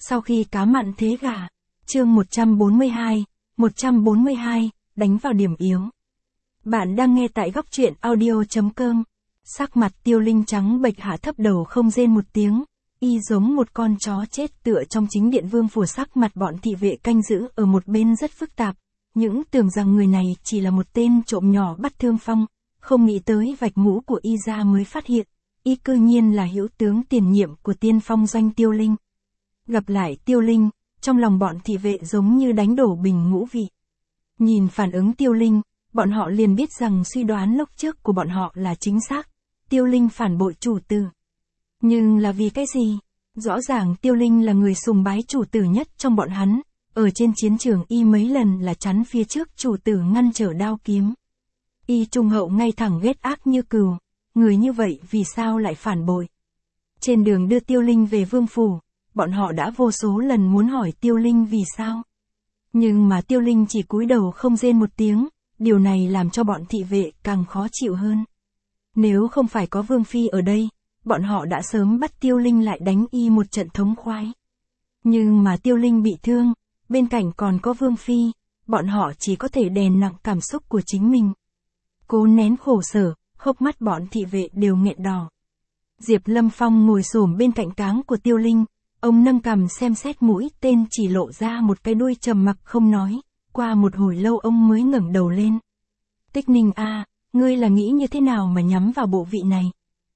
Sau khi cá mặn thế gà. Chương 142, đánh vào điểm yếu. Bạn đang nghe tại góc truyện audio.com. Sắc mặt Tiêu Linh trắng bệch, hạ thấp đầu không rên một tiếng. Y giống một con chó chết tựa trong chính điện vương phủ. Sắc mặt bọn thị vệ canh giữ ở một bên rất phức tạp. Những tưởng rằng người này chỉ là một tên trộm nhỏ bắt Thương Phong, không nghĩ tới vạch mũ của Y ra mới phát hiện, Y cư nhiên là hữu tướng tiền nhiệm của Tiên Phong doanh Tiêu Linh. Gặp lại Tiêu Linh, trong lòng bọn thị vệ giống như đánh đổ bình ngũ vị. Nhìn phản ứng Tiêu Linh, bọn họ liền biết rằng suy đoán lúc trước của bọn họ là chính xác. Tiêu Linh phản bội chủ tử. Nhưng là vì cái gì? Rõ ràng Tiêu Linh là người sùng bái chủ tử nhất trong bọn hắn. Ở trên chiến trường Y mấy lần là chắn phía trước chủ tử ngăn trở đao kiếm. Y trung hậu ngay thẳng ghét ác như cừu. Người như vậy vì sao lại phản bội? Trên đường đưa Tiêu Linh về vương phủ, bọn họ đã vô số lần muốn hỏi Tiêu Linh vì sao. Nhưng mà Tiêu Linh chỉ cúi đầu không rên một tiếng, điều này làm cho bọn thị vệ càng khó chịu hơn. Nếu không phải có Vương Phi ở đây, bọn họ đã sớm bắt Tiêu Linh lại đánh Y một trận thống khoái. Nhưng mà Tiêu Linh bị thương, bên cạnh còn có Vương Phi, bọn họ chỉ có thể đè nặng cảm xúc của chính mình. Cố nén khổ sở, hốc mắt bọn thị vệ đều nghẹn đỏ. Diệp Lâm Phong ngồi xổm bên cạnh cáng của Tiêu Linh, ông nâng cằm xem xét mũi tên, chỉ lộ ra một cái đuôi, trầm mặc không nói. Qua một hồi lâu ông mới ngẩng đầu lên. Tích Ninh a, ngươi là nghĩ như thế nào mà nhắm vào bộ vị này?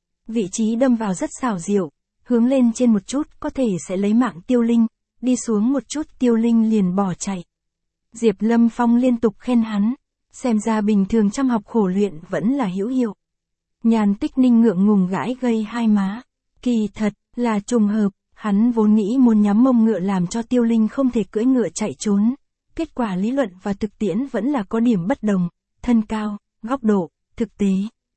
Vị trí đâm vào rất xảo diệu, hướng lên trên một chút có thể sẽ lấy mạng Tiêu Linh, đi xuống một chút Tiêu Linh liền bỏ chạy. Diệp Lâm Phong liên tục khen hắn, xem ra bình thường chăm học khổ luyện vẫn là hữu hiệu. Nhàn Tích Ninh ngượng ngùng gãi gây hai má. Kỳ thật là trùng hợp, hắn vốn nghĩ muốn nhắm mông ngựa làm cho Tiêu Linh không thể cưỡi ngựa chạy trốn. Kết quả lý luận và thực tiễn vẫn là có điểm bất đồng, thân cao, góc độ, thực tế.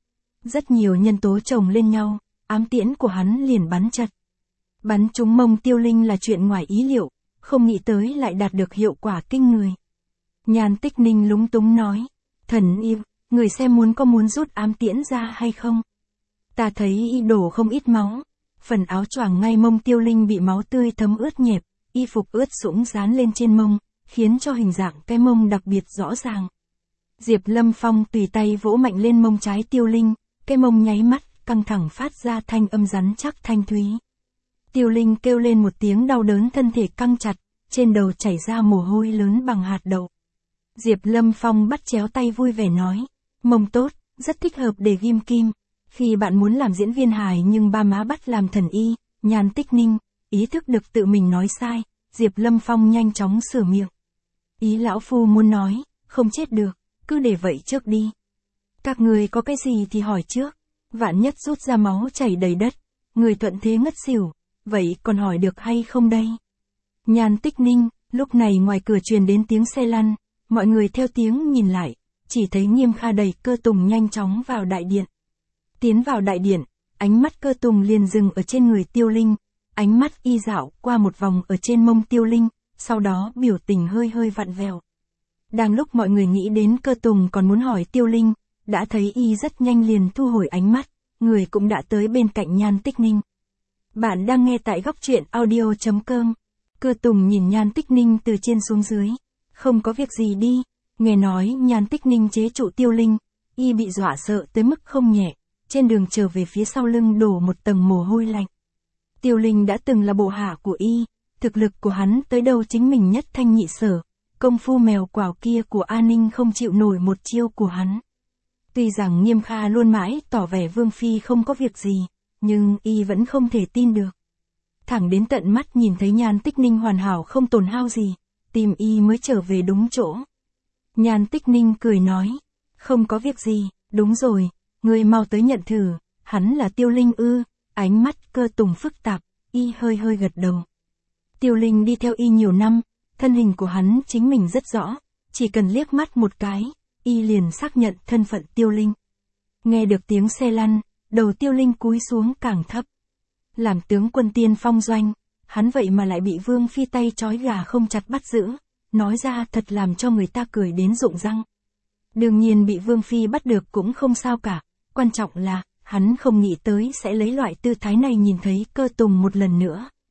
Rất nhiều nhân tố chồng lên nhau, ám tiễn của hắn liền bắn chật. Bắn trúng mông Tiêu Linh là chuyện ngoài ý liệu, không nghĩ tới lại đạt được hiệu quả kinh người. Nhàn Tích Ninh lúng túng nói, thần yêu, người xem muốn rút ám tiễn ra hay không? Ta thấy Y đổ không ít máu. Phần áo choàng ngay mông Tiêu Linh bị máu tươi thấm ướt nhẹp, y phục ướt sũng dán lên trên mông, khiến cho hình dạng cái mông đặc biệt rõ ràng. Diệp Lâm Phong tùy tay vỗ mạnh lên mông trái Tiêu Linh, cái mông nháy mắt, căng thẳng phát ra thanh âm rắn chắc thanh thúy. Tiêu Linh kêu lên một tiếng đau đớn, thân thể căng chặt, trên đầu chảy ra mồ hôi lớn bằng hạt đậu. Diệp Lâm Phong bắt chéo tay vui vẻ nói, mông tốt, rất thích hợp để ghim kim. Khi bạn muốn làm diễn viên hài nhưng ba má bắt làm thần y. Nhàn Tích Ninh ý thức được tự mình nói sai, Diệp Lâm Phong nhanh chóng sửa miệng. Ý lão phu muốn nói, không chết được, cứ để vậy trước đi. Các người có cái gì thì hỏi trước, vạn nhất rút ra máu chảy đầy đất, người thuận thế ngất xỉu, vậy còn hỏi được hay không đây? Nhàn Tích Ninh, lúc này ngoài cửa truyền đến tiếng xe lăn, mọi người theo tiếng nhìn lại, chỉ thấy Nghiêm Kha đẩy Cơ Tùng nhanh chóng vào đại điện. Tiến vào đại điện, ánh mắt Cơ Tùng liền dừng ở trên người Tiêu Linh, ánh mắt Y dạo qua một vòng ở trên mông Tiêu Linh, sau đó biểu tình hơi hơi vặn vẹo. Đang lúc mọi người nghĩ đến Cơ Tùng còn muốn hỏi Tiêu Linh, đã thấy Y rất nhanh liền thu hồi ánh mắt, người cũng đã tới bên cạnh Nhan Tích Ninh. Bạn đang nghe tại góc truyện audio.com. Cơ Tùng nhìn Nhan Tích Ninh từ trên xuống dưới. Không có việc gì đi, nghe nói Nhan Tích Ninh chế trụ Tiêu Linh, Y bị dọa sợ tới mức không nhẹ. Trên đường trở về phía sau lưng đổ một tầng mồ hôi lạnh. Tiêu Linh đã từng là bộ hạ của Y, thực lực của hắn tới đâu chính mình nhất thanh nhị sở, công phu mèo quào kia của A Ninh không chịu nổi một chiêu của hắn. Tuy rằng Nghiêm Kha luôn mãi tỏ vẻ Vương Phi không có việc gì, nhưng Y vẫn không thể tin được. Thẳng đến tận mắt nhìn thấy Nhan Tích Ninh hoàn hảo không tổn hao gì, tìm Y mới trở về đúng chỗ. Nhan Tích Ninh cười nói, không có việc gì, đúng rồi. Ngươi mau tới nhận thử, hắn là Tiêu Linh ư? Ánh mắt Cơ Tùng phức tạp, Y hơi hơi gật đầu. Tiêu Linh đi theo Y nhiều năm, thân hình của hắn chính mình rất rõ, chỉ cần liếc mắt một cái, Y liền xác nhận thân phận Tiêu Linh. Nghe được tiếng xe lăn, đầu Tiêu Linh cúi xuống càng thấp. Làm tướng quân Tiên Phong doanh, hắn vậy mà lại bị Vương Phi tay trói gà không chặt bắt giữ, nói ra thật làm cho người ta cười đến rụng răng. Đương nhiên bị Vương Phi bắt được cũng không sao cả. Quan trọng là, hắn không nghĩ tới sẽ lấy loại tư thái này nhìn thấy Cơ Tùng một lần nữa.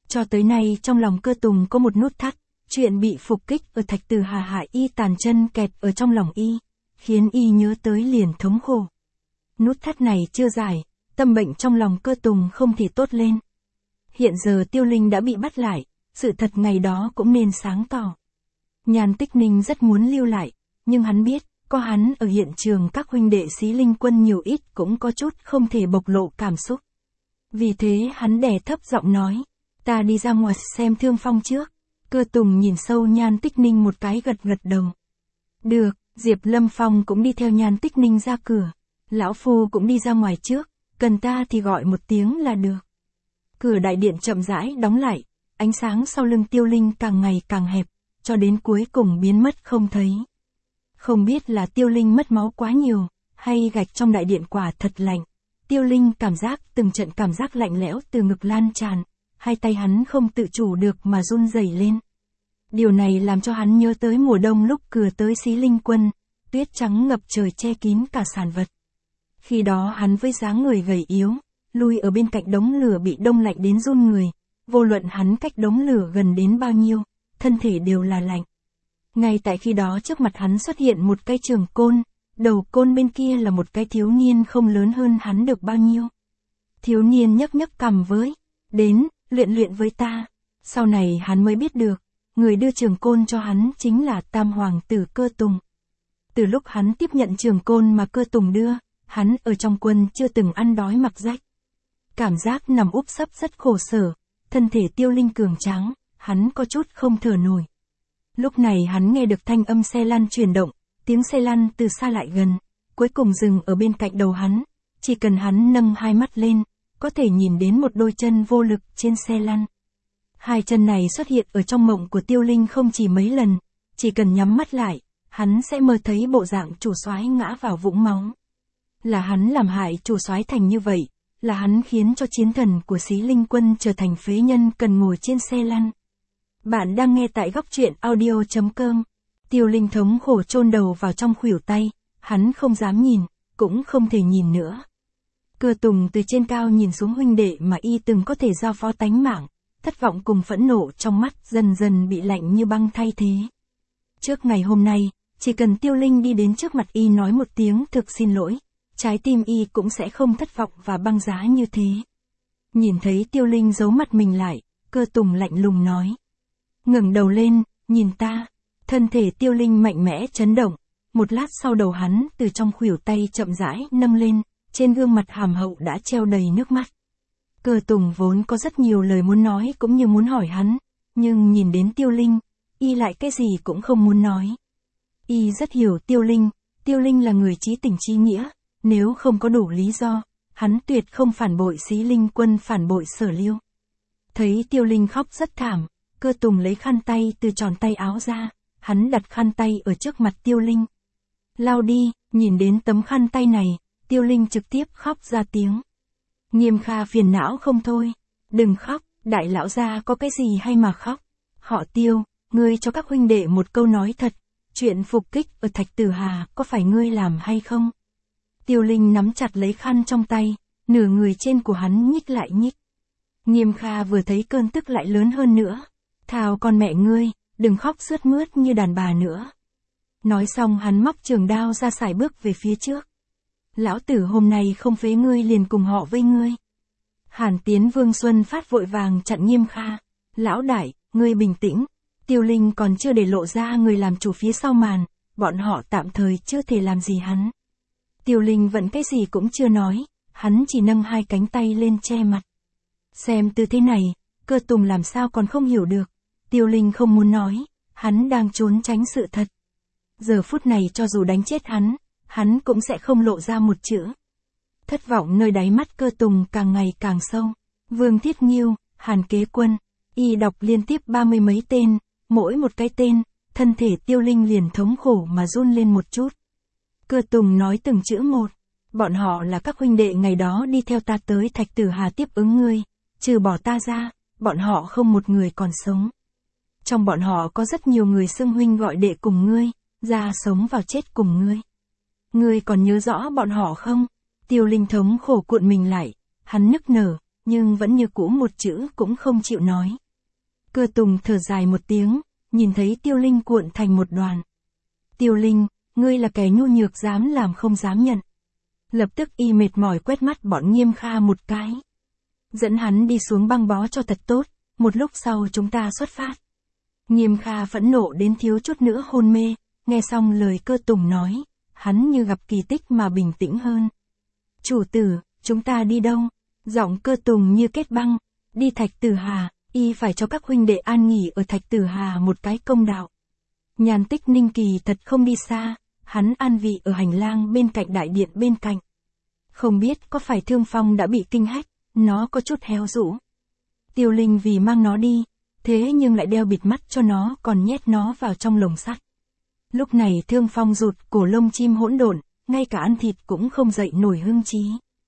Cho tới nay trong lòng Cơ Tùng có một nút thắt, chuyện bị phục kích ở Thạch Từ Hà hại y tàn chân kẹt ở trong lòng y, khiến y nhớ tới liền thống khổ. Nút thắt này chưa giải, tâm bệnh trong lòng Cơ Tùng không thể tốt lên. Hiện giờ Tiêu Linh đã bị bắt lại, sự thật ngày đó cũng nên sáng tỏ. Nhan Tích Ninh rất muốn lưu lại, nhưng hắn biết, có hắn ở hiện trường các huynh đệ Xí Linh Quân nhiều ít cũng có chút không thể bộc lộ cảm xúc. Vì thế hắn đè thấp giọng nói, ta đi ra ngoài xem Thương Phong trước. Cơ Tùng nhìn sâu Nhan Tích Ninh một cái gật gật đầu. Được, Diệp Lâm Phong cũng đi theo Nhan Tích Ninh ra cửa. Lão Phu cũng đi ra ngoài trước, cần ta thì gọi một tiếng là được. Cửa đại điện chậm rãi đóng lại, ánh sáng sau lưng Tiêu Linh càng ngày càng hẹp, cho đến cuối cùng biến mất không thấy. Không biết là Tiêu Linh mất máu quá nhiều, hay gạch trong đại điện quả thật lạnh. Tiêu Linh cảm giác từng trận cảm giác lạnh lẽo từ ngực lan tràn, hai tay hắn không tự chủ được mà run rẩy lên. Điều này làm cho hắn nhớ tới mùa đông lúc cửa tới Xí Linh Quân, tuyết trắng ngập trời che kín cả sản vật. Khi đó hắn với dáng người gầy yếu, lui ở bên cạnh đống lửa bị đông lạnh đến run người, vô luận hắn cách đống lửa gần đến bao nhiêu, thân thể đều là lạnh. Ngay tại khi đó trước mặt hắn xuất hiện một cái trường côn, đầu côn bên kia là một cái thiếu niên không lớn hơn hắn được bao nhiêu. Thiếu niên nhấc nhấc cằm với, đến, luyện với ta. Sau này hắn mới biết được, người đưa trường côn cho hắn chính là Tam Hoàng tử Cơ Tùng. Từ lúc hắn tiếp nhận trường côn mà Cơ Tùng đưa, hắn ở trong quân chưa từng ăn đói mặc rách. Cảm giác nằm úp sấp rất khổ sở, thân thể Tiêu Linh cường tráng, hắn có chút không thở nổi. Lúc này hắn nghe được thanh âm xe lăn chuyển động, tiếng xe lăn từ xa lại gần, cuối cùng dừng ở bên cạnh đầu hắn, chỉ cần hắn nâng hai mắt lên, có thể nhìn đến một đôi chân vô lực trên xe lăn. Hai chân này xuất hiện ở trong mộng của Tiêu Linh không chỉ mấy lần, chỉ cần nhắm mắt lại, hắn sẽ mơ thấy bộ dạng chủ soái ngã vào vũng máu. Là hắn làm hại chủ soái thành như vậy, là hắn khiến cho chiến thần của Xí Linh Quân trở thành phế nhân cần ngồi trên xe lăn. Bạn đang nghe tại góc truyện audio.com. Tiêu Linh thống khổ chôn đầu vào trong khuỷu tay, hắn không dám nhìn, cũng không thể nhìn nữa. Cơ Tùng từ trên cao nhìn xuống huynh đệ mà y từng có thể giao phó tánh mạng, thất vọng cùng phẫn nộ trong mắt dần dần bị lạnh như băng thay thế. Trước ngày hôm nay, chỉ cần Tiêu Linh đi đến trước mặt y nói một tiếng thực xin lỗi, trái tim y cũng sẽ không thất vọng và băng giá như thế. Nhìn thấy Tiêu Linh giấu mặt mình lại, Cơ Tùng lạnh lùng nói. Ngẩng đầu lên, nhìn ta. Thân thể Tiêu Linh mạnh mẽ chấn động, một lát sau đầu hắn từ trong khuỷu tay chậm rãi nâng lên, trên gương mặt hàm hậu đã treo đầy nước mắt. Cơ Tùng vốn có rất nhiều lời muốn nói cũng như muốn hỏi hắn, nhưng nhìn đến Tiêu Linh, y lại cái gì cũng không muốn nói. Y rất hiểu Tiêu Linh là người chí tình chí nghĩa, nếu không có đủ lý do, hắn tuyệt không phản bội Xí Linh Quân phản bội Sở Liêu. Thấy Tiêu Linh khóc rất thảm, Cơ Tùng lấy khăn tay từ tròn tay áo ra, hắn đặt khăn tay ở trước mặt Tiêu Linh. Lau đi, nhìn đến tấm khăn tay này, Tiêu Linh trực tiếp khóc ra tiếng. Nghiêm Kha phiền não không thôi. Đừng khóc, đại lão gia có cái gì hay mà khóc. Họ Tiêu, ngươi cho các huynh đệ một câu nói thật, chuyện phục kích ở Thạch Tử Hà có phải ngươi làm hay không? Tiêu Linh nắm chặt lấy khăn trong tay, nửa người trên của hắn nhích lại nhích. Nghiêm Kha vừa thấy cơn tức lại lớn hơn nữa. Thào con mẹ ngươi, đừng khóc sướt mướt như đàn bà nữa. Nói xong hắn móc trường đao ra sải bước về phía trước. Lão tử hôm nay không phế ngươi liền cùng họ với ngươi. Hàn Tiến Vương Xuân Phát vội vàng chặn Nghiêm Kha. Lão đại, ngươi bình tĩnh. Tiêu Linh còn chưa để lộ ra người làm chủ phía sau màn, bọn họ tạm thời chưa thể làm gì hắn. Tiêu Linh vẫn cái gì cũng chưa nói, hắn chỉ nâng hai cánh tay lên che mặt. Xem tư thế này, Cơ Tùng làm sao còn không hiểu được. Tiêu Linh không muốn nói, hắn đang trốn tránh sự thật. Giờ phút này cho dù đánh chết hắn cũng sẽ không lộ ra một chữ. Thất vọng nơi đáy mắt Cơ Tùng càng ngày càng sâu. Vương Thiết Nghiêu, Hàn Kế Quân, y đọc liên tiếp 30 mấy tên, mỗi một cái tên, thân thể Tiêu Linh liền thống khổ mà run lên một chút. Cơ Tùng nói từng chữ một, bọn họ là các huynh đệ ngày đó đi theo ta tới Thạch Tử Hà tiếp ứng ngươi, trừ bỏ ta ra, bọn họ không một người còn sống. Trong bọn họ có rất nhiều người xưng huynh gọi đệ cùng ngươi, ra sống vào chết cùng ngươi. Ngươi còn nhớ rõ bọn họ không? Tiêu Linh thống khổ cuộn mình lại, hắn nức nở, nhưng vẫn như cũ một chữ cũng không chịu nói. Cơ Tùng thở dài một tiếng, nhìn thấy Tiêu Linh cuộn thành một đoàn. Tiêu Linh, ngươi là kẻ nhu nhược dám làm không dám nhận. Lập tức y mệt mỏi quét mắt bọn Nghiêm Kha một cái. Dẫn hắn đi xuống băng bó cho thật tốt, một lúc sau chúng ta xuất phát. Nghiêm Kha phẫn nộ đến thiếu chút nữa hôn mê, nghe xong lời Cơ Tùng nói, hắn như gặp kỳ tích mà bình tĩnh hơn. Chủ tử, chúng ta đi đâu? Giọng Cơ Tùng như kết băng, đi Thạch Tử Hà, y phải cho các huynh đệ an nghỉ ở Thạch Tử Hà một cái công đạo. Nhàn Tích Ninh kỳ thật không đi xa, hắn an vị ở hành lang bên cạnh đại điện bên cạnh. Không biết có phải Thương Phong đã bị kinh hách, nó có chút héo rũ. Tiêu Linh vì mang nó đi, thế nhưng lại đeo bịt mắt cho nó còn nhét nó vào trong lồng sắt. Lúc này Thương Phong rụt cổ lông chim hỗn độn, ngay cả ăn thịt cũng không dậy nổi hưng trí.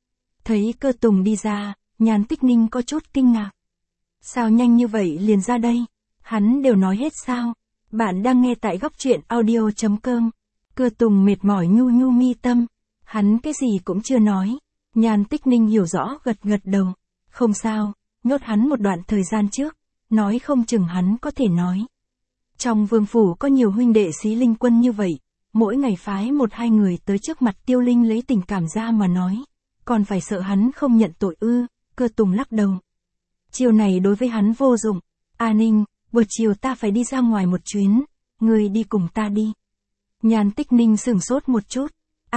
Thấy Cơ Tùng đi ra, Nhàn Tích Ninh có chút kinh ngạc. Sao nhanh như vậy liền ra đây? Hắn đều nói hết sao? Bạn đang nghe tại góc truyện audio.com. Cơ Tùng mệt mỏi nhu nhu mi tâm. Hắn cái gì cũng chưa nói. Nhàn Tích Ninh hiểu rõ gật gật đầu. Không sao, nhốt hắn một đoạn thời gian trước. Nói không chừng hắn có thể nói. Trong vương phủ có nhiều huynh đệ Xí Linh Quân như vậy. Mỗi ngày phái một hai người tới trước mặt Tiêu Linh lấy tình cảm ra mà nói. Còn phải sợ hắn không nhận tội ư? Cơ Tùng lắc đầu. Chiều này đối với hắn vô dụng. A Ninh, buổi chiều ta phải đi ra ngoài một chuyến. Ngươi đi cùng ta đi. Nhàn Tích Ninh sửng sốt một chút.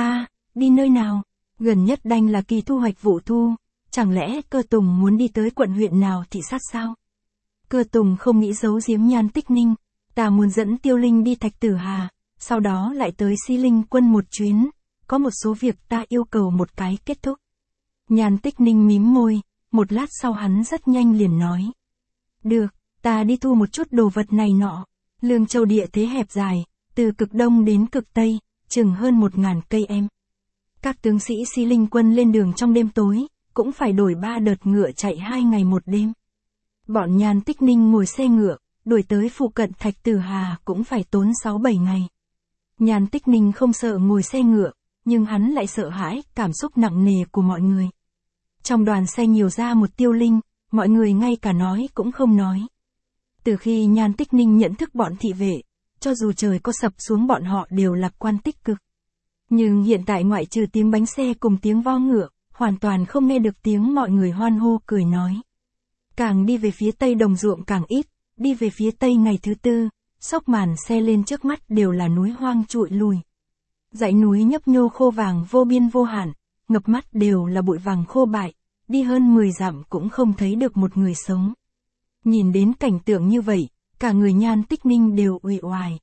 Đi nơi nào? Gần nhất đành là kỳ thu hoạch vụ thu. Chẳng lẽ Cơ Tùng muốn đi tới quận huyện nào thị sát sao? Cơ Tùng không nghĩ giấu giếm Nhàn Tích Ninh. Ta muốn dẫn Tiêu Linh đi Thạch Tử Hà, sau đó lại tới Xí Linh Quân một chuyến. Có một số việc ta yêu cầu một cái kết thúc. Nhàn Tích Ninh mím môi, một lát sau hắn rất nhanh liền nói. Được, ta đi thu một chút đồ vật này nọ. Lương Châu địa thế hẹp dài, từ cực đông đến cực tây, chừng hơn 1000 cây em. Các tướng sĩ Xí Linh Quân lên đường trong đêm tối, cũng phải đổi 3 đợt ngựa chạy 2 ngày 1 đêm. Bọn Nhàn Tích Ninh ngồi xe ngựa, đuổi tới phụ cận Thạch Tử Hà cũng phải tốn 6-7 ngày. Nhàn Tích Ninh không sợ ngồi xe ngựa, nhưng hắn lại sợ hãi cảm xúc nặng nề của mọi người. Trong đoàn xe nhiều ra một Tiêu Linh, mọi người ngay cả nói cũng không nói. Từ khi Nhàn Tích Ninh nhận thức bọn thị vệ, cho dù trời có sập xuống bọn họ đều lạc quan tích cực. Nhưng hiện tại ngoại trừ tiếng bánh xe cùng tiếng vo ngựa, hoàn toàn không nghe được tiếng mọi người hoan hô cười nói. Càng đi về phía tây đồng ruộng càng ít, đi về phía tây ngày thứ tư, xốc màn xe lên trước mắt đều là núi hoang trụi lùi. Dãy núi nhấp nhô khô vàng vô biên vô hạn, ngập mắt đều là bụi vàng khô bại, đi hơn 10 dặm cũng không thấy được một người sống. Nhìn đến cảnh tượng như vậy, cả người Nhàn Tích Ninh đều uể oải.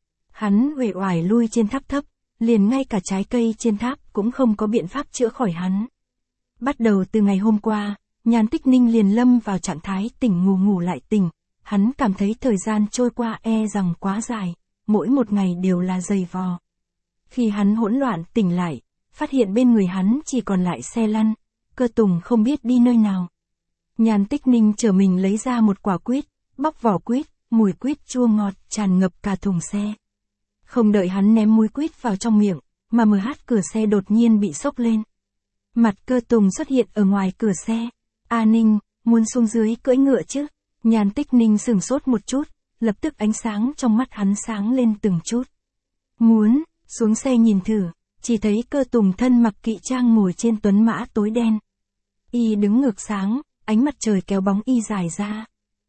Hắn uể oải lui trên tháp thấp, liền ngay cả trái cây trên tháp cũng không có biện pháp chữa khỏi hắn. Bắt đầu từ ngày hôm qua, Nhàn Tích Ninh liền lâm vào trạng thái tỉnh ngủ lại tỉnh. Hắn cảm thấy thời gian trôi qua rằng quá dài, mỗi một ngày đều là dày vò. Khi hắn hỗn loạn tỉnh lại, phát hiện bên người hắn chỉ còn lại xe lăn, Cơ Tùng không biết đi nơi nào. Nhàn Tích Ninh chở mình lấy ra một quả quýt, bóc vỏ quýt, mùi quýt chua ngọt tràn ngập cả thùng xe. Không đợi hắn ném múi quýt vào trong miệng, mà cửa xe đột nhiên bị xốc lên. Mặt Cơ Tùng xuất hiện ở ngoài cửa xe. A Ninh, muốn xuống dưới cưỡi ngựa chứ? Nhàn Tích Ninh sửng sốt một chút, lập tức ánh sáng trong mắt hắn sáng lên từng chút. Muốn, xuống xe nhìn thử, chỉ thấy Cơ Tùng thân mặc kỵ trang ngồi trên tuấn mã tối đen. Y đứng ngược sáng, ánh mặt trời kéo bóng y dài ra.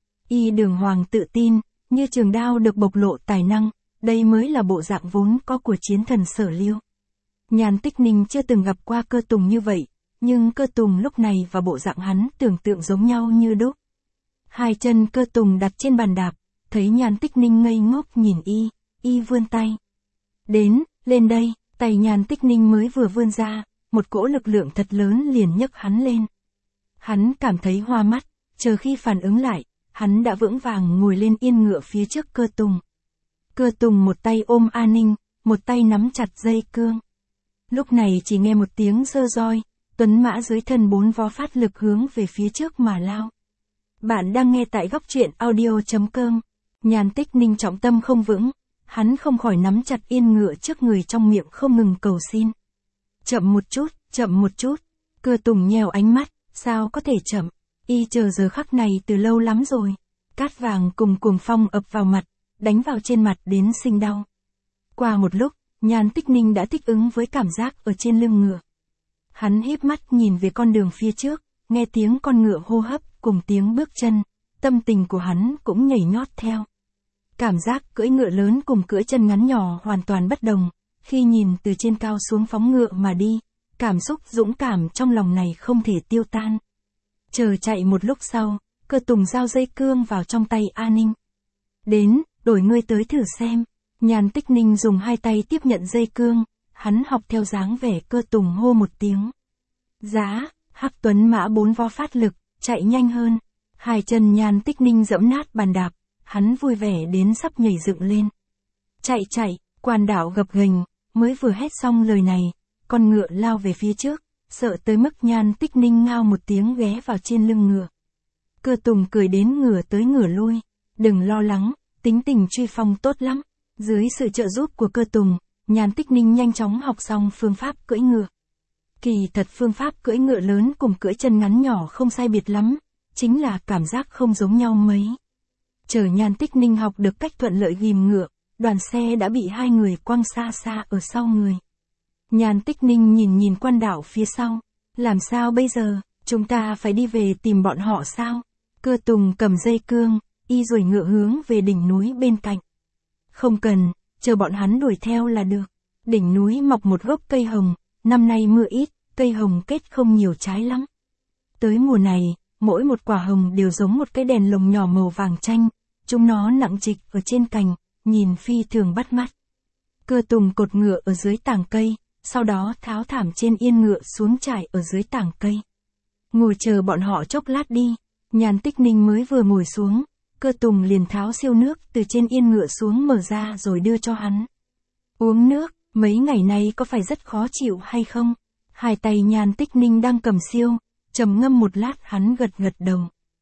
Y đường hoàng tự tin, như trường đao được bộc lộ tài năng, đây mới là bộ dạng vốn có của chiến thần Sở Liêu. Nhàn Tích Ninh chưa từng gặp qua Cơ Tùng như vậy, nhưng Cơ Tùng lúc này và bộ dạng hắn tưởng tượng giống nhau như đúc. Hai chân Cơ Tùng đặt trên bàn đạp, thấy Nhàn Tích Ninh ngây ngốc nhìn y vươn tay. Đến, lên đây, tay Nhàn Tích Ninh mới vừa vươn ra, một cỗ lực lượng thật lớn liền nhấc hắn lên. Hắn cảm thấy hoa mắt, chờ khi phản ứng lại, hắn đã vững vàng ngồi lên yên ngựa phía trước Cơ Tùng. Cơ Tùng một tay ôm A Ninh, một tay nắm chặt dây cương. Lúc này chỉ nghe một tiếng rơ roi, tuấn mã dưới thân 4 vó phát lực hướng về phía trước mà lao. Bạn đang nghe tại góc truyện audio.com. Nhàn Tích Ninh trọng tâm không vững, hắn không khỏi nắm chặt yên ngựa trước người trong miệng không ngừng cầu xin. Chậm một chút, chậm một chút. Cơ Tùng nheo ánh mắt, sao có thể chậm, Y chờ giờ khắc này từ lâu lắm rồi. Cát vàng cùng cuồng phong ập vào mặt, đánh vào trên mặt đến sinh đau. Qua một lúc, Nhan Tích Ninh đã thích ứng với cảm giác ở trên lưng ngựa. Hắn híp mắt nhìn về con đường phía trước, nghe tiếng con ngựa hô hấp cùng tiếng bước chân, tâm tình của hắn cũng nhảy nhót theo. Cảm giác cưỡi ngựa lớn cùng cưỡi chân ngắn nhỏ hoàn toàn bất đồng, khi nhìn từ trên cao xuống phóng ngựa mà đi, cảm xúc dũng cảm trong lòng này không thể tiêu tan. Chờ chạy một lúc sau, Cơ Tùng giao dây cương vào trong tay A Ninh. Đến, đổi ngươi tới thử xem. Nhan Tích Ninh dùng hai tay tiếp nhận dây cương, hắn học theo dáng vẻ Cơ Tùng hô một tiếng. Giá, Hắc Tuấn mã 4 vo phát lực, chạy nhanh hơn. Hai chân Nhan Tích Ninh dẫm nát bàn đạp, hắn vui vẻ đến sắp nhảy dựng lên. Chạy, Quan Đảo gập ghềnh, mới vừa hét xong lời này, con ngựa lao về phía trước, sợ tới mức Nhan Tích Ninh ngao một tiếng ghé vào trên lưng ngựa. Cơ Tùng cười đến ngửa tới ngửa lui, đừng lo lắng, tính tình Truy Phong tốt lắm. Dưới sự trợ giúp của Cơ Tùng, Nhan Tích Ninh nhanh chóng học xong phương pháp cưỡi ngựa. Kỳ thật phương pháp cưỡi ngựa lớn cùng cưỡi chân ngắn nhỏ không sai biệt lắm, chính là cảm giác không giống nhau mấy. Chờ Nhan Tích Ninh học được cách thuận lợi ghìm ngựa, đoàn xe đã bị hai người quăng xa xa ở sau người. Nhan Tích Ninh nhìn Quan Đảo phía sau, làm sao bây giờ, chúng ta phải đi về tìm bọn họ sao? Cơ Tùng cầm dây cương, y duỗi ngựa hướng về đỉnh núi bên cạnh. Không cần, chờ bọn hắn đuổi theo là được. Đỉnh núi mọc một gốc cây hồng, năm nay mưa ít, cây hồng kết không nhiều trái lắm. Tới mùa này, mỗi một quả hồng đều giống một cái đèn lồng nhỏ màu vàng chanh, chúng nó nặng trịch ở trên cành, nhìn phi thường bắt mắt. Cơ Tùng cột ngựa ở dưới tảng cây, sau đó tháo thảm trên yên ngựa xuống trải ở dưới tảng cây. Ngồi chờ bọn họ chốc lát đi, Nhan Tích Ninh mới vừa ngồi xuống, Cơ Tùng liền tháo siêu nước từ trên yên ngựa xuống mở ra rồi đưa cho hắn. Uống nước, mấy ngày nay có phải rất khó chịu hay không? Hai tay Nhan Tích Ninh đang cầm siêu, trầm ngâm một lát hắn gật đầu.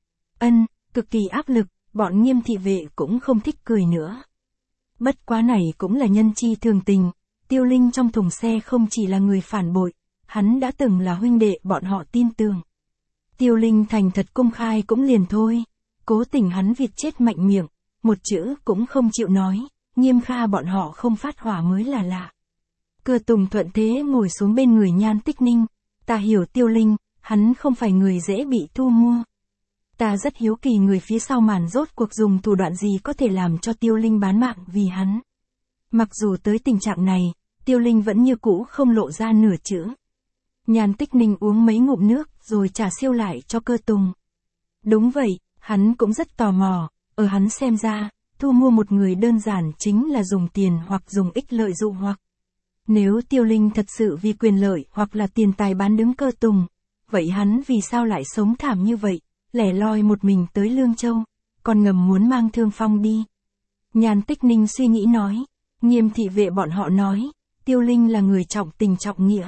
Ân, cực kỳ áp lực, bọn Nghiêm thị vệ cũng không thích cười nữa. Bất quá này cũng là nhân chi thường tình, Tiêu Linh trong thùng xe không chỉ là người phản bội, hắn đã từng là huynh đệ bọn họ tin tưởng. Tiêu Linh thành thật công khai cũng liền thôi, cố tình hắn vịt chết mạnh miệng, một chữ cũng không chịu nói, Nghiêm Kha bọn họ không phát hỏa mới là lạ. Cơ Tùng thuận thế ngồi xuống bên người Nhan Tích Ninh, ta hiểu Tiêu Linh, hắn không phải người dễ bị thu mua. Ta rất hiếu kỳ người phía sau màn rốt cuộc dùng thủ đoạn gì có thể làm cho Tiêu Linh bán mạng vì hắn. Mặc dù tới tình trạng này, Tiêu Linh vẫn như cũ không lộ ra nửa chữ. Nhan Tích Ninh uống mấy ngụm nước rồi trả siêu lại cho Cơ Tùng. Đúng vậy, hắn cũng rất tò mò, ở hắn xem ra, thu mua một người đơn giản chính là dùng tiền hoặc dùng ích lợi dụ hoặc. Nếu Tiêu Linh thật sự vì quyền lợi hoặc là tiền tài bán đứng Cơ Tùng, vậy hắn vì sao lại sống thảm như vậy, lẻ loi một mình tới Lương Châu, còn ngầm muốn mang Thương Phong đi. Nhan Tích Ninh suy nghĩ nói, Nghiêm thị vệ bọn họ nói, Tiêu Linh là người trọng tình trọng nghĩa.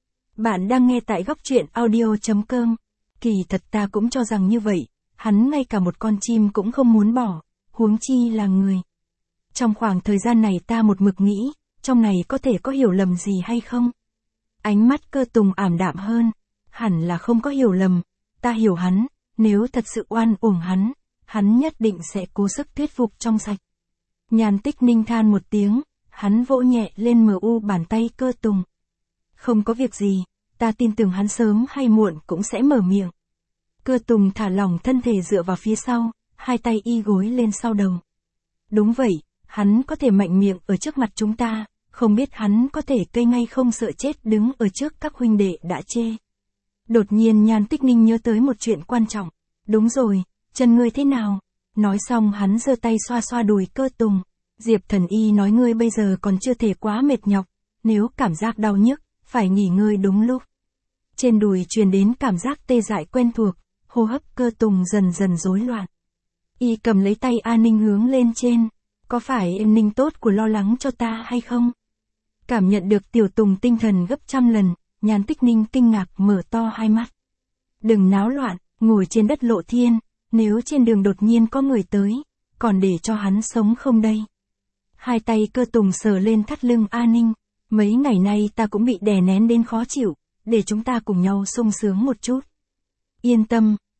Bạn đang nghe tại góc truyện audio.com. Kỳ thật ta cũng cho rằng như vậy, hắn ngay cả một con chim cũng không muốn bỏ, huống chi là người. Trong khoảng thời gian này ta một mực nghĩ, trong này có thể có hiểu lầm gì hay không? Ánh mắt Cơ Tùng ảm đạm hơn, hẳn là không có hiểu lầm, ta hiểu hắn, nếu thật sự oan uổng hắn nhất định sẽ cố sức thuyết phục trong sạch. Nhan Tích Ninh than một tiếng, hắn vỗ nhẹ lên mu bàn tay Cơ Tùng. Không có việc gì, ta tin tưởng hắn sớm hay muộn cũng sẽ mở miệng. Cơ Tùng thả lỏng thân thể dựa vào phía sau, hai tay y gối lên sau đầu. Đúng vậy, hắn có thể mạnh miệng ở trước mặt chúng ta, không biết hắn có thể cây ngay không sợ chết đứng ở trước các huynh đệ đã chê. Đột nhiên Nhan Tích Ninh nhớ tới một chuyện quan trọng. Đúng rồi, chân ngươi thế nào? Nói xong hắn giơ tay xoa xoa đùi Cơ Tùng. Diệp Thần Y nói ngươi bây giờ còn chưa thể quá mệt nhọc, nếu cảm giác đau nhức, phải nghỉ ngơi đúng lúc. Trên đùi truyền đến cảm giác tê dại quen thuộc, hô hấp Cơ Tùng dần dần rối loạn. Y cầm lấy tay A Ninh hướng lên trên, có phải em Ninh tốt của lo lắng cho ta hay không? Cảm nhận được Tiểu Tùng tinh thần gấp trăm lần, Nhan Tích Ninh kinh ngạc mở to hai mắt. Đừng náo loạn, ngồi trên đất lộ thiên, nếu trên đường đột nhiên có người tới, còn để cho hắn sống không đây? Hai tay Cơ Tùng sờ lên thắt lưng A Ninh, mấy ngày nay ta cũng bị đè nén đến khó chịu, để chúng ta cùng nhau sung sướng một chút. Yên tâm,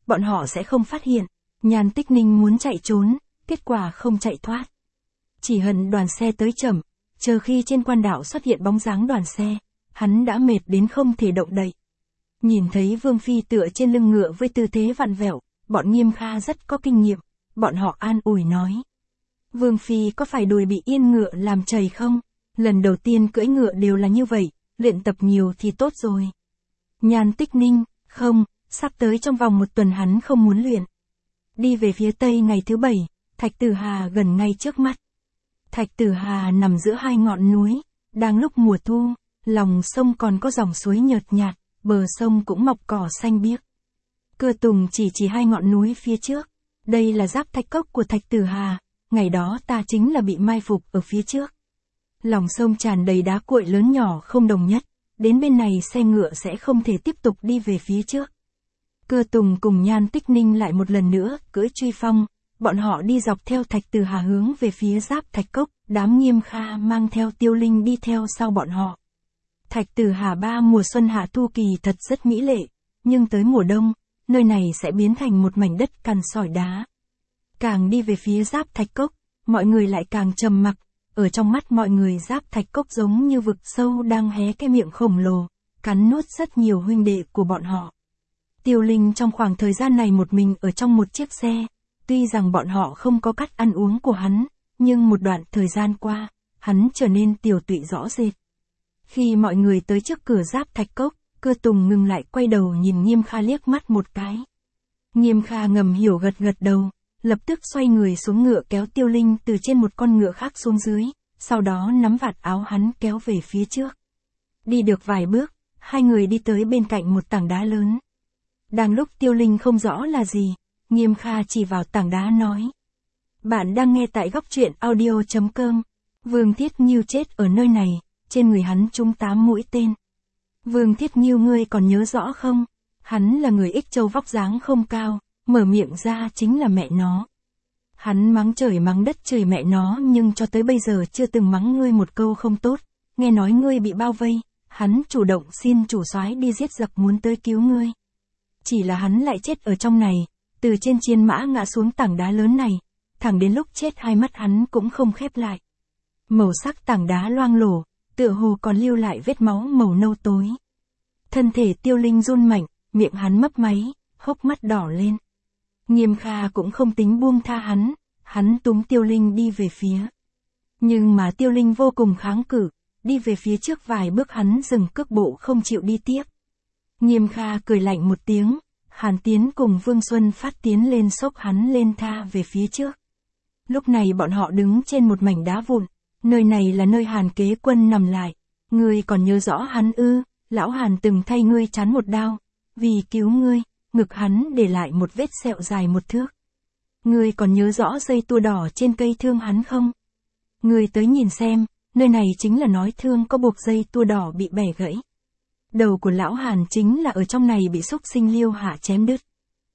bọn họ sẽ không phát hiện. Nhan Tích Ninh muốn chạy trốn, kết quả không chạy thoát. Chỉ hận đoàn xe tới chậm, chờ khi trên quan đạo xuất hiện bóng dáng đoàn xe, hắn đã mệt đến không thể động đậy. Nhìn thấy Vương Phi tựa trên lưng ngựa với tư thế vặn vẹo, bọn Nghiêm Kha rất có kinh nghiệm, bọn họ an ủi nói. Vương Phi có phải đùi bị yên ngựa làm chảy không? Lần đầu tiên cưỡi ngựa đều là như vậy, luyện tập nhiều thì tốt rồi. Nhan Tích Ninh, không, sắp tới trong vòng 1 tuần hắn không muốn luyện. Đi về phía tây ngày thứ 7, Thạch Tử Hà gần ngay trước mắt. Thạch Tử Hà nằm giữa 2 ngọn núi, đang lúc mùa thu, lòng sông còn có dòng suối nhợt nhạt, bờ sông cũng mọc cỏ xanh biếc. Cơ Tùng chỉ 2 ngọn núi phía trước, đây là giáp thạch cốc của Thạch Tử Hà, ngày đó ta chính là bị mai phục ở phía trước. Lòng sông tràn đầy đá cuội lớn nhỏ không đồng nhất, đến bên này xe ngựa sẽ không thể tiếp tục đi về phía trước. Cơ Tùng cùng Nhan Tích Ninh lại một lần nữa cưỡi truy phong, bọn họ đi dọc theo Thạch Tử Hà hướng về phía giáp thạch cốc, đám Nghiêm Kha mang theo Tiêu Linh đi theo sau bọn họ. Thạch Tử Hà 3 mùa xuân hạ thu kỳ thật rất mỹ lệ, nhưng tới mùa đông, nơi này sẽ biến thành một mảnh đất cằn sỏi đá. Càng đi về phía giáp thạch cốc, mọi người lại càng trầm mặc, ở trong mắt mọi người giáp thạch cốc giống như vực sâu đang hé cái miệng khổng lồ, cắn nuốt rất nhiều huynh đệ của bọn họ. Tiêu Linh trong khoảng thời gian này một mình ở trong một chiếc xe, tuy rằng bọn họ không có cắt ăn uống của hắn, nhưng một đoạn thời gian qua, hắn trở nên tiều tụy rõ rệt. Khi mọi người tới trước cửa giáp thạch cốc, Cơ Tùng ngừng lại quay đầu nhìn Nghiêm Kha liếc mắt một cái. Nghiêm Kha ngầm hiểu gật gật đầu, lập tức xoay người xuống ngựa kéo Tiêu Linh từ trên một con ngựa khác xuống dưới, sau đó nắm vạt áo hắn kéo về phía trước. Đi được vài bước, 2 người đi tới bên cạnh một tảng đá lớn. Đang lúc Tiêu Linh không rõ là gì, Nghiêm Kha chỉ vào tảng đá nói. Bạn đang nghe tại góc truyện audio.com. Vương Thiết Nghiêu chết ở nơi này, trên người hắn trúng 8 mũi tên. Vương Thiết Nghiêu ngươi còn nhớ rõ không? Hắn là người Ích Châu vóc dáng không cao, mở miệng ra chính là mẹ nó. Hắn mắng trời mắng đất chửi mẹ nó nhưng cho tới bây giờ chưa từng mắng ngươi một câu không tốt. Nghe nói ngươi bị bao vây, hắn chủ động xin chủ soái đi giết giặc muốn tới cứu ngươi. Chỉ là hắn lại chết ở trong này, từ trên chiến mã ngã xuống tảng đá lớn này, thẳng đến lúc chết 2 mắt hắn cũng không khép lại. Màu sắc tảng đá loang lổ, tựa hồ còn lưu lại vết máu màu nâu tối. Thân thể Tiêu Linh run mạnh, miệng hắn mấp máy, hốc mắt đỏ lên. Nghiêm Kha cũng không tính buông tha hắn túm Tiêu Linh đi về phía. Nhưng mà Tiêu Linh vô cùng kháng cự, đi về phía trước vài bước hắn dừng cước bộ không chịu đi tiếp. Nghiêm Kha cười lạnh một tiếng, Hàn Tiến cùng Vương Xuân Phát tiến lên xốc hắn lên tha về phía trước. Lúc này bọn họ đứng trên một mảnh đá vụn, nơi này là nơi Hàn Kế Quân nằm lại. Ngươi còn nhớ rõ hắn ư? Lão Hàn từng thay ngươi chắn một đao, vì cứu ngươi, ngực hắn để lại một vết sẹo dài 1 thước. Ngươi còn nhớ rõ dây tua đỏ trên cây thương hắn không? Ngươi tới nhìn xem, nơi này chính là nói thương có buộc dây tua đỏ bị bẻ gãy. Đầu của lão Hàn chính là ở trong này bị xúc sinh Liêu Hạ chém đứt.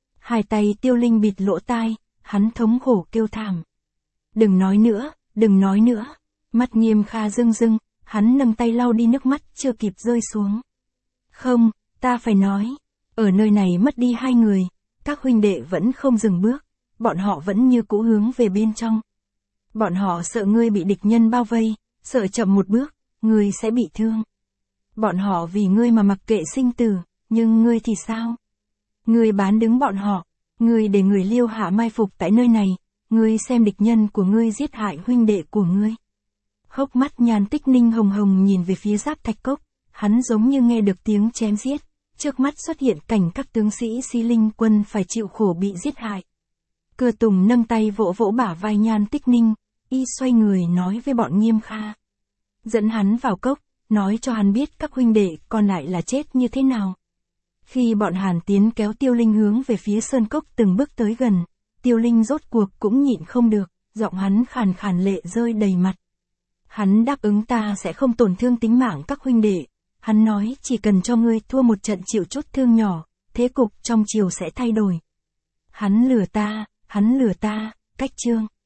2 tay Tiêu Linh bịt lỗ tai, hắn thống khổ kêu thảm. Đừng nói nữa, đừng nói nữa. Mắt Nghiêm Kha rưng rưng, hắn nâng tay lau đi nước mắt chưa kịp rơi xuống. Không, ta phải nói, ở nơi này mất đi 2 người, các huynh đệ vẫn không dừng bước, bọn họ vẫn như cũ hướng về bên trong. Bọn họ sợ ngươi bị địch nhân bao vây, sợ chậm một bước, ngươi sẽ bị thương. Bọn họ vì ngươi mà mặc kệ sinh tử, nhưng ngươi thì sao? Ngươi bán đứng bọn họ, ngươi để người Liêu Hạ mai phục tại nơi này, ngươi xem địch nhân của ngươi giết hại huynh đệ của ngươi. Hốc mắt Nhan Tích Ninh hồng hồng nhìn về phía giáp thạch cốc, hắn giống như nghe được tiếng chém giết, trước mắt xuất hiện cảnh các tướng sĩ Si Linh quân phải chịu khổ bị giết hại. Cơ Tùng nâng tay vỗ vỗ bả vai Nhan Tích Ninh, y xoay người nói với bọn Nghiêm Kha. Dẫn hắn vào cốc, nói cho hắn biết các huynh đệ còn lại là chết như thế nào. Khi bọn Hàn Tiến kéo Tiêu Linh hướng về phía sơn cốc từng bước tới gần, Tiêu Linh rốt cuộc cũng nhịn không được, giọng hắn khàn khàn lệ rơi đầy mặt. Hắn đáp ứng ta sẽ không tổn thương tính mạng các huynh đệ. Hắn nói chỉ cần cho ngươi thua một trận chịu chút thương nhỏ, thế cục trong triều sẽ thay đổi. Hắn lừa ta, cách chương.